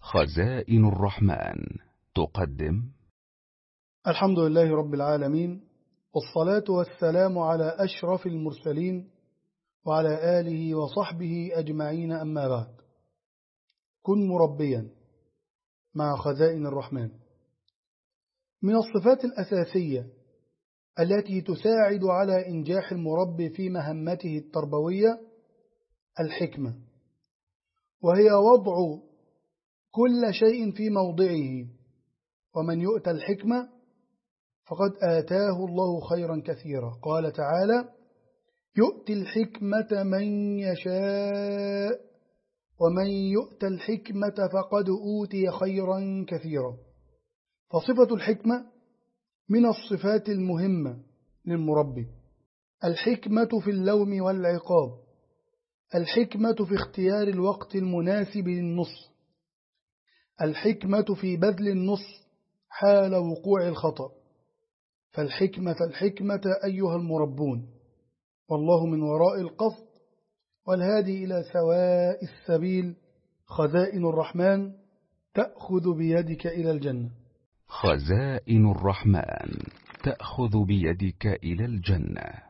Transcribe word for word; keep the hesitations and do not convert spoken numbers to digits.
خزائن الرحمن تقدم. الحمد لله رب العالمين، والصلاة والسلام على أشرف المرسلين وعلى آله وصحبه أجمعين، أما بعد. كن مربيا مع خزائن الرحمن. من الصفات الأساسية التي تساعد على إنجاح المربي في مهمته التربوية الحكمة، وهي وضع كل شيء في موضعه، ومن يؤتى الحكمة فقد آتاه الله خيرا كثيرا. قال تعالى: يؤتي الحكمة من يشاء ومن يؤتى الحكمة فقد أوتي خيرا كثيرا. فصفة الحكمة من الصفات المهمة للمربي. الحكمة في اللوم والعقاب، الحكمة في اختيار الوقت المناسب للنصح، الحكمة في بذل النصح حال وقوع الخطأ. فالحكمة الحكمة أيها المربون، والله من وراء القصد والهادي إلى سواء السبيل. خزائن الرحمن تأخذ بيدك إلى الجنة. خزائن الرحمن تأخذ بيدك إلى الجنة.